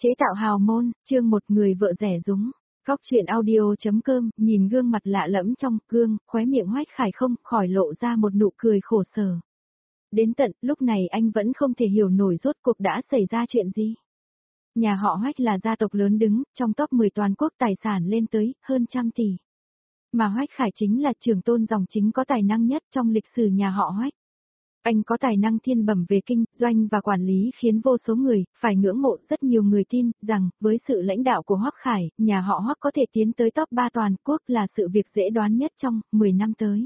Chế tạo hào môn, chương một người vợ rẻ rúng. Góc chuyện audio.com, nhìn gương mặt lạ lẫm trong gương, khóe miệng Hoách Khải không khỏi lộ ra một nụ cười khổ sở. Đến tận lúc này anh vẫn không thể hiểu nổi rốt cuộc đã xảy ra chuyện gì. Nhà họ Hoách là gia tộc lớn đứng, trong top 10 toàn quốc tài sản lên tới hơn 100 tỷ. Mà Hoách Khải chính là trưởng tôn dòng chính có tài năng nhất trong lịch sử nhà họ Hoách. Anh có tài năng thiên bẩm về kinh doanh và quản lý khiến vô số người phải ngưỡng mộ. Rất nhiều người tin rằng với sự lãnh đạo của Hoắc Khải, nhà họ Hoắc có thể tiến tới top 3 toàn quốc là sự việc dễ đoán nhất trong 10 năm tới.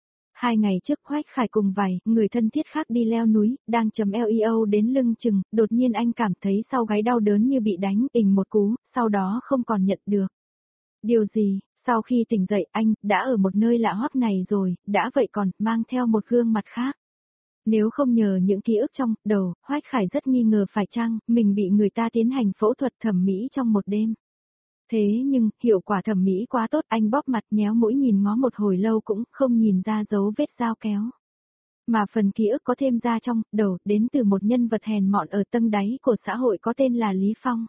2 ngày trước Hoắc Khải cùng vài người thân thiết khác đi leo núi, đang chấm LEO đến lưng chừng, đột nhiên anh cảm thấy sau gáy đau đớn như bị đánh ình một cú, sau đó không còn nhận được. Điều gì? Sau khi tỉnh dậy anh đã ở một nơi lạ hoắc này rồi, đã vậy còn mang theo một gương mặt khác. Nếu không nhờ những ký ức trong đầu, Hoách Khải rất nghi ngờ phải chăng mình bị người ta tiến hành phẫu thuật thẩm mỹ trong một đêm. Thế nhưng, hiệu quả thẩm mỹ quá tốt, anh bóp mặt nhéo mũi nhìn ngó một hồi lâu cũng không nhìn ra dấu vết dao kéo. Mà phần ký ức có thêm ra trong đầu đến từ một nhân vật hèn mọn ở tầng đáy của xã hội có tên là Lý Phong.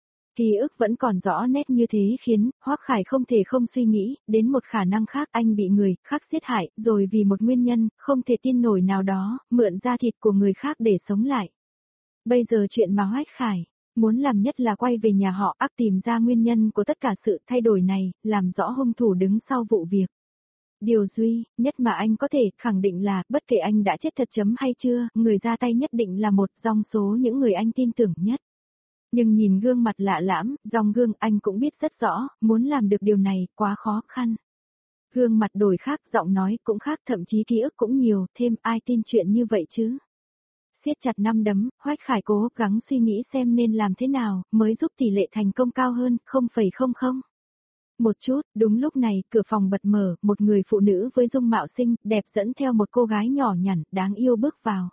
Ký ức vẫn còn rõ nét như thế khiến Hoắc Khải không thể không suy nghĩ đến một khả năng khác, anh bị người khác giết hại rồi vì một nguyên nhân không thể tin nổi nào đó, mượn da thịt của người khác để sống lại. Bây giờ chuyện mà Hoắc Khải muốn làm nhất là quay về nhà họ ác tìm ra nguyên nhân của tất cả sự thay đổi này, làm rõ hung thủ đứng sau vụ việc. Điều duy nhất mà anh có thể khẳng định là bất kể anh đã chết thật chấm hay chưa, người ra tay nhất định là một trong số những người anh tin tưởng nhất. Nhưng nhìn gương mặt lạ lẫm, dòng gương anh cũng biết rất rõ, muốn làm được điều này quá khó khăn. Gương mặt đổi khác, giọng nói cũng khác, thậm chí ký ức cũng nhiều, thêm ai tin chuyện như vậy chứ. Siết chặt nắm đấm, Hoách Khải cố gắng suy nghĩ xem nên làm thế nào mới giúp tỷ lệ thành công cao hơn 0,00. Một chút, đúng lúc này, cửa phòng bật mở, một người phụ nữ với dung mạo xinh, đẹp dẫn theo một cô gái nhỏ nhắn, đáng yêu bước vào.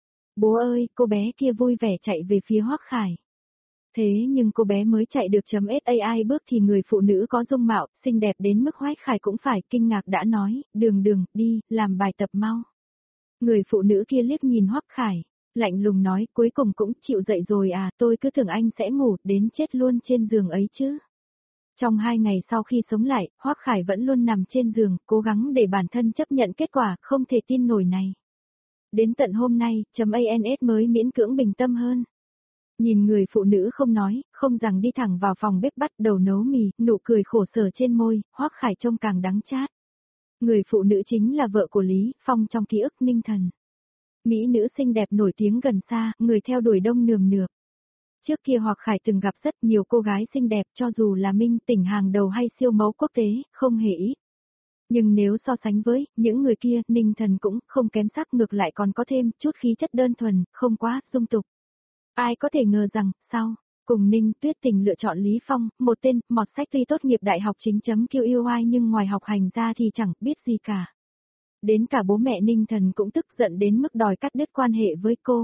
Bố ơi, cô bé kia vui vẻ chạy về phía Hoắc Khải. Thế nhưng cô bé mới chạy được .sai bước thì người phụ nữ có dung mạo, xinh đẹp đến mức Hoách Khải cũng phải kinh ngạc đã nói, đường, đi, làm bài tập mau. Người phụ nữ kia liếc nhìn Hoắc Khải, lạnh lùng nói, cuối cùng cũng chịu dậy rồi à, tôi cứ tưởng anh sẽ ngủ đến chết luôn trên giường ấy chứ. Trong 2 ngày sau khi sống lại, Hoắc Khải vẫn luôn nằm trên giường, cố gắng để bản thân chấp nhận kết quả không thể tin nổi này. Đến tận hôm nay, .ans mới miễn cưỡng bình tâm hơn. Nhìn người phụ nữ không nói, không rằng đi thẳng vào phòng bếp bắt đầu nấu mì, nụ cười khổ sở trên môi, Hoắc Khải trông càng đắng chát. Người phụ nữ chính là vợ của Lý Phong trong ký ức Ninh Thần. Mỹ nữ xinh đẹp nổi tiếng gần xa, người theo đuổi đông nườm nượp. Trước kia Hoắc Khải từng gặp rất nhiều cô gái xinh đẹp cho dù là minh tỉnh hàng đầu hay siêu mẫu quốc tế, không hề ít. Nhưng nếu so sánh với những người kia, Ninh Thần cũng không kém sắc, ngược lại còn có thêm chút khí chất đơn thuần, không quá dung tục. Ai có thể ngờ rằng, sau, cùng Ninh Tuyết Tình lựa chọn Lý Phong, một tên mọt sách tuy tốt nghiệp đại học chính QUI nhưng ngoài học hành ra thì chẳng biết gì cả. Đến cả bố mẹ Ninh Thần cũng tức giận đến mức đòi cắt đứt quan hệ với cô.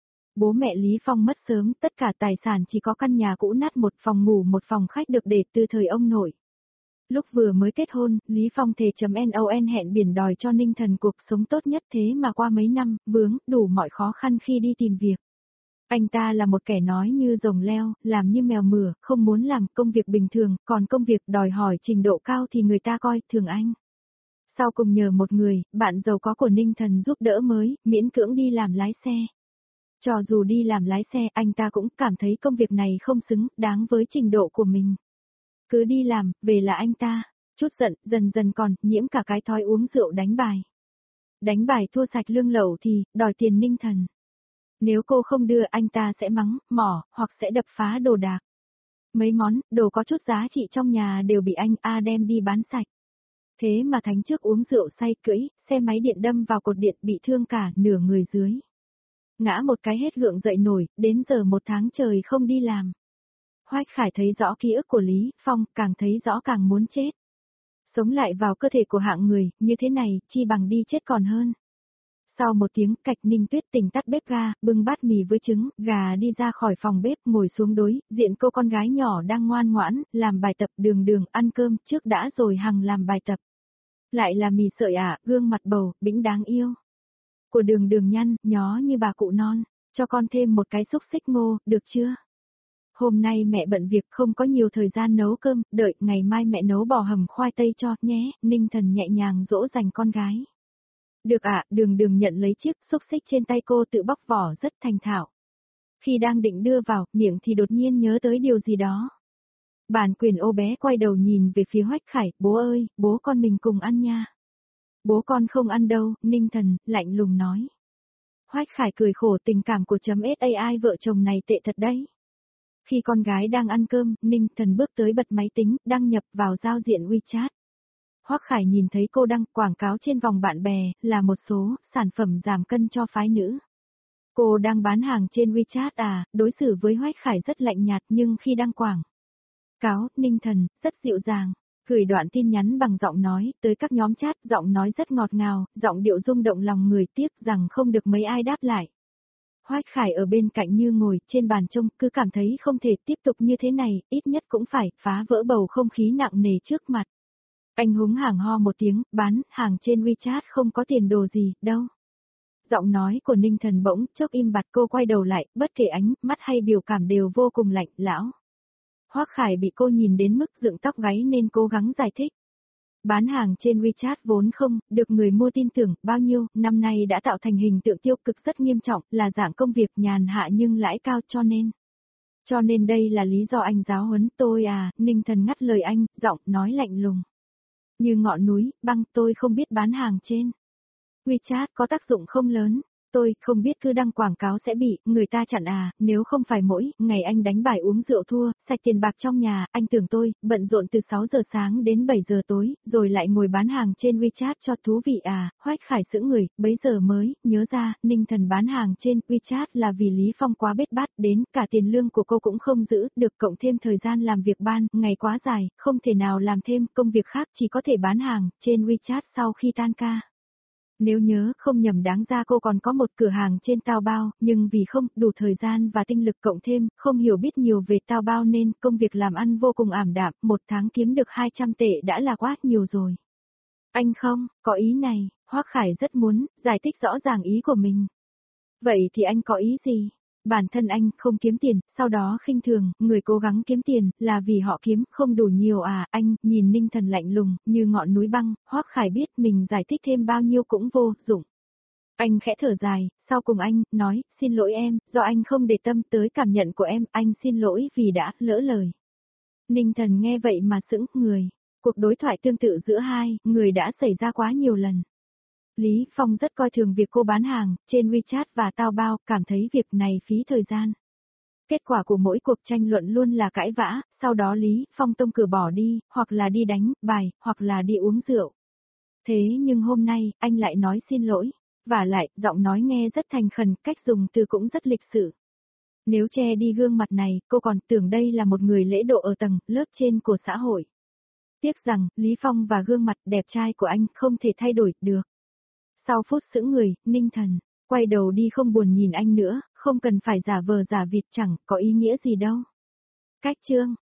Bố mẹ Lý Phong mất sớm, tất cả tài sản chỉ có căn nhà cũ nát, một phòng ngủ một phòng khách được để từ thời ông nội. Lúc vừa mới kết hôn, Lý Phong thề .non hẹn biển đòi cho Ninh Thần cuộc sống tốt nhất, thế mà qua mấy năm, vướng đủ mọi khó khăn khi đi tìm việc. Anh ta là một kẻ nói như rồng leo, làm như mèo mửa, không muốn làm công việc bình thường, còn công việc đòi hỏi trình độ cao thì người ta coi thường anh. Sau cùng nhờ một người, bạn giàu có của Ninh Thần giúp đỡ mới, miễn cưỡng đi làm lái xe. Cho dù đi làm lái xe, anh ta cũng cảm thấy công việc này không xứng đáng với trình độ của mình. Cứ đi làm, về là anh ta, chút giận, dần dần còn nhiễm cả cái thói uống rượu đánh bài. Đánh bài thua sạch lương lậu thì đòi tiền Ninh Thần. Nếu cô không đưa anh ta sẽ mắng, mỏ, hoặc sẽ đập phá đồ đạc. Mấy món, đồ có chút giá trị trong nhà đều bị anh đem đi bán sạch. Thế mà tháng trước uống rượu say cưỡi, xe máy điện đâm vào cột điện bị thương cả nửa người dưới. Ngã một cái hết gượng dậy nổi, đến giờ 1 tháng trời không đi làm. Hoách Khải thấy rõ ký ức của Lý Phong, càng thấy rõ càng muốn chết. Sống lại vào cơ thể của hạng người, như thế này, chi bằng đi chết còn hơn. Sau một tiếng cạch, Ninh Tuyết Tình tắt bếp ga, bưng bát mì với trứng, gà đi ra khỏi phòng bếp, ngồi xuống đối diện cô con gái nhỏ đang ngoan ngoãn, làm bài tập. Đường ăn cơm trước đã rồi hằng làm bài tập. Lại là mì sợi à, gương mặt bầu, bĩnh đáng yêu. Của đường nhăn, nhó như bà cụ non, cho con thêm một cái xúc xích ngô, được chưa? Hôm nay mẹ bận việc không có nhiều thời gian nấu cơm, đợi ngày mai mẹ nấu bò hầm khoai tây cho nhé, Ninh Thần nhẹ nhàng dỗ dành con gái. Được ạ, Đường Đường nhận lấy chiếc xúc xích trên tay cô tự bóc vỏ rất thành thạo. Khi đang định đưa vào miệng thì đột nhiên nhớ tới điều gì đó. Bản Quyền ô bé quay đầu nhìn về phía Hoách Khải, bố ơi, bố con mình cùng ăn nha. Bố con không ăn đâu, Ninh Thần, lạnh lùng nói. Hoách Khải cười khổ, tình cảm của .ai vợ chồng này tệ thật đấy. Khi con gái đang ăn cơm, Ninh Thần bước tới bật máy tính, đăng nhập vào giao diện WeChat. Hoắc Khải nhìn thấy cô đăng quảng cáo trên vòng bạn bè, là một số sản phẩm giảm cân cho phái nữ. Cô đang bán hàng trên WeChat à, đối xử với Hoắc Khải rất lạnh nhạt nhưng khi đăng quảng cáo, Ninh Thần, rất dịu dàng. Gửi đoạn tin nhắn bằng giọng nói, tới các nhóm chat, giọng nói rất ngọt ngào, giọng điệu rung động lòng người, tiếc rằng không được mấy ai đáp lại. Hoắc Khải ở bên cạnh như ngồi trên bàn trông, cứ cảm thấy không thể tiếp tục như thế này, ít nhất cũng phải phá vỡ bầu không khí nặng nề trước mặt. Anh húng hàng ho một tiếng, bán hàng trên WeChat không có tiền đồ gì, đâu. Giọng nói của Ninh Thần bỗng chốc im bặt, cô quay đầu lại, bất kể ánh mắt hay biểu cảm đều vô cùng lạnh, lão. Hoắc Khải bị cô nhìn đến mức dựng tóc gáy nên cố gắng giải thích. Bán hàng trên WeChat vốn không được người mua tin tưởng bao nhiêu, năm nay đã tạo thành hình tượng tiêu cực rất nghiêm trọng, là dạng công việc nhàn hạ nhưng lãi cao cho nên đây là lý do anh giáo huấn tôi à, Ninh Thần ngắt lời anh, giọng nói lạnh lùng. Như ngọn núi, băng, tôi không biết bán hàng trên WeChat có tác dụng không lớn. Tôi không biết cứ đăng quảng cáo sẽ bị người ta chặn à, nếu không phải mỗi ngày anh đánh bài uống rượu thua, sạch tiền bạc trong nhà, anh tưởng tôi bận rộn từ 6 giờ sáng đến 7 giờ tối, rồi lại ngồi bán hàng trên WeChat cho thú vị à, Hoách Khải sững người, bấy giờ mới nhớ ra, Ninh Thần bán hàng trên WeChat là vì Lý Phong quá bết bát, đến cả tiền lương của cô cũng không giữ được, cộng thêm thời gian làm việc ban ngày quá dài, không thể nào làm thêm công việc khác, chỉ có thể bán hàng trên WeChat sau khi tan ca. Nếu nhớ không nhầm đáng ra cô còn có một cửa hàng trên Taobao, nhưng vì không đủ thời gian và tinh lực cộng thêm, không hiểu biết nhiều về Taobao nên công việc làm ăn vô cùng ảm đạm, một tháng kiếm được 200 tệ đã là quá nhiều rồi. Anh không, có ý này, Hoắc Khải rất muốn giải thích rõ ràng ý của mình. Vậy thì anh có ý gì? Bản thân anh không kiếm tiền, sau đó khinh thường, người cố gắng kiếm tiền, là vì họ kiếm không đủ nhiều à, anh, nhìn Ninh Thần lạnh lùng, như ngọn núi băng, Hoắc Khải biết mình giải thích thêm bao nhiêu cũng vô dụng. Anh khẽ thở dài, sau cùng anh, nói, xin lỗi em, do anh không để tâm tới cảm nhận của em, anh xin lỗi vì đã lỡ lời. Ninh Thần nghe vậy mà sững người, cuộc đối thoại tương tự giữa hai người đã xảy ra quá nhiều lần. Lý Phong rất coi thường việc cô bán hàng trên WeChat và Taobao, cảm thấy việc này phí thời gian. Kết quả của mỗi cuộc tranh luận luôn là cãi vã, sau đó Lý Phong tông cửa bỏ đi, hoặc là đi đánh bài, hoặc là đi uống rượu. Thế nhưng hôm nay, anh lại nói xin lỗi, và lại, giọng nói nghe rất thành khẩn, cách dùng từ cũng rất lịch sự. Nếu che đi gương mặt này, cô còn tưởng đây là một người lễ độ ở tầng lớp trên của xã hội. Tiếc rằng, Lý Phong và gương mặt đẹp trai của anh không thể thay đổi được. Sau phút sững người, Ninh Thần quay đầu đi, không buồn nhìn anh nữa, không cần phải giả vờ giả vịt, chẳng có ý nghĩa gì đâu. Cách chương